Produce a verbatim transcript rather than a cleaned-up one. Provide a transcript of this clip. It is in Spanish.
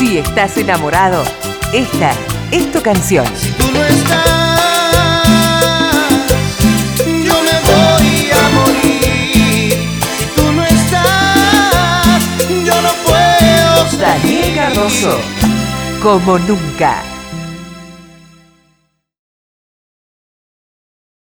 Si estás enamorado, esta es tu canción. Si tú no estás, yo me voy a morir. Si tú no estás, yo no puedo seguir. Daniel Cardoso, como nunca.